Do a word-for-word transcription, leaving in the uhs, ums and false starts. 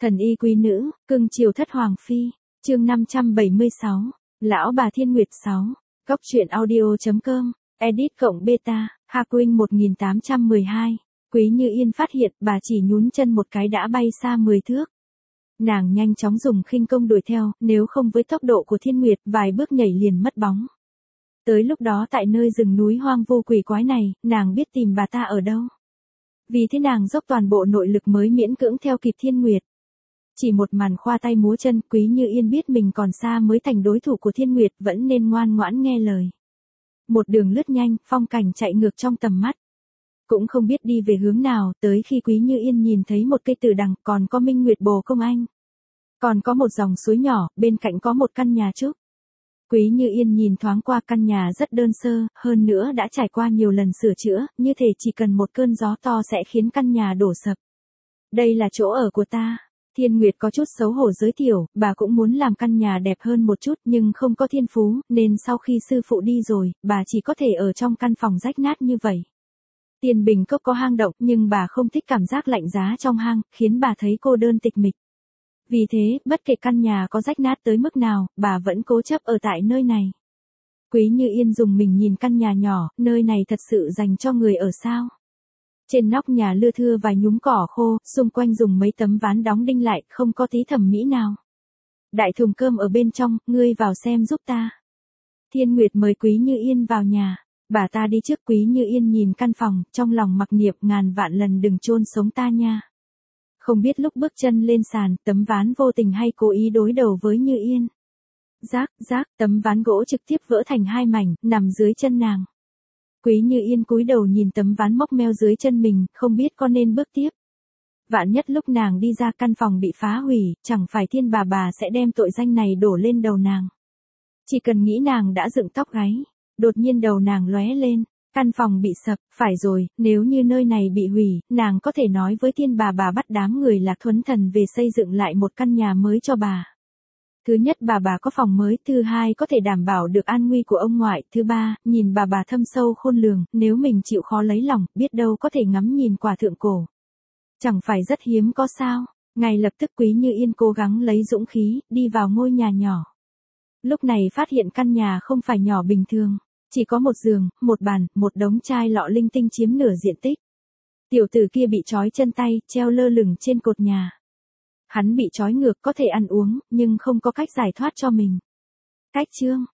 Thần y quý nữ, cưng chiều thất hoàng phi, chương năm trăm bảy mươi sáu, lão bà Thiên Nguyệt sáu, góc truyện audio.com, edit cộng beta, Haquin một nghìn tám trăm mười hai, Quý Như Yên phát hiện bà chỉ nhún chân một cái đã bay xa mười thước. Nàng nhanh chóng dùng khinh công đuổi theo, nếu không với tốc độ của Thiên Nguyệt vài bước nhảy liền mất bóng. Tới lúc đó tại nơi rừng núi hoang vu quỷ quái này, nàng biết tìm bà ta ở đâu. Vì thế nàng dốc toàn bộ nội lực mới miễn cưỡng theo kịp Thiên Nguyệt. Chỉ một màn khoa tay múa chân, Quý Như Yên biết mình còn xa mới thành đối thủ của Thiên Nguyệt, vẫn nên ngoan ngoãn nghe lời. Một đường lướt nhanh, phong cảnh chạy ngược trong tầm mắt. Cũng không biết đi về hướng nào, tới khi Quý Như Yên nhìn thấy một cây tử đằng, còn có Minh Nguyệt Bồ Công Anh. Còn có một dòng suối nhỏ, bên cạnh có một căn nhà trúc. Quý Như Yên nhìn thoáng qua căn nhà rất đơn sơ, hơn nữa đã trải qua nhiều lần sửa chữa, như thể chỉ cần một cơn gió to sẽ khiến căn nhà đổ sập. Đây là chỗ ở của ta. Thiên Nguyệt có chút xấu hổ giới thiệu, bà cũng muốn làm căn nhà đẹp hơn một chút nhưng không có thiên phú, nên sau khi sư phụ đi rồi, bà chỉ có thể ở trong căn phòng rách nát như vậy. Tiền Bình Cốc có hang động nhưng bà không thích cảm giác lạnh giá trong hang, khiến bà thấy cô đơn tịch mịch. Vì thế, bất kể căn nhà có rách nát tới mức nào, bà vẫn cố chấp ở tại nơi này. Quý Như Yên dùng mình nhìn căn nhà nhỏ, nơi này thật sự dành cho người ở sao? Trên nóc nhà lưa thưa vài nhúm cỏ khô, xung quanh dùng mấy tấm ván đóng đinh lại, không có tí thẩm mỹ nào. Đại thùng cơm ở bên trong, ngươi vào xem giúp ta. Thiên Nguyệt mời Quý Như Yên vào nhà. Bà ta đi trước. Quý Như Yên nhìn căn phòng, trong lòng mặc niệm ngàn vạn lần đừng chôn sống ta nha. Không biết lúc bước chân lên sàn, tấm ván vô tình hay cố ý đối đầu với Như Yên. Rác, rác, tấm ván gỗ trực tiếp vỡ thành hai mảnh, nằm dưới chân nàng. Quý Như Yên cúi đầu nhìn tấm ván móc meo dưới chân mình, không biết có nên bước tiếp. Vạn nhất lúc nàng đi ra căn phòng bị phá hủy, chẳng phải Thiên bà bà sẽ đem tội danh này đổ lên đầu nàng. Chỉ cần nghĩ nàng đã dựng tóc gáy, đột nhiên đầu nàng lóe lên, căn phòng bị sập, phải rồi, nếu như nơi này bị hủy, nàng có thể nói với Thiên bà bà bắt đám người Lạc Thuấn Thần về xây dựng lại một căn nhà mới cho bà. Thứ nhất, bà bà có phòng mới, thứ hai có thể đảm bảo được an nguy của ông ngoại, thứ ba, nhìn bà bà thâm sâu khôn lường, nếu mình chịu khó lấy lòng, biết đâu có thể ngắm nhìn quả thượng cổ. Chẳng phải rất hiếm có sao? Ngay lập tức Quý Như Yên cố gắng lấy dũng khí, đi vào ngôi nhà nhỏ. Lúc này phát hiện căn nhà không phải nhỏ bình thường, chỉ có một giường, một bàn, một đống chai lọ linh tinh chiếm nửa diện tích. Tiểu tử kia bị trói chân tay, treo lơ lửng trên cột nhà. Hắn bị trói ngược có thể ăn uống, nhưng không có cách giải thoát cho mình. Cách chương,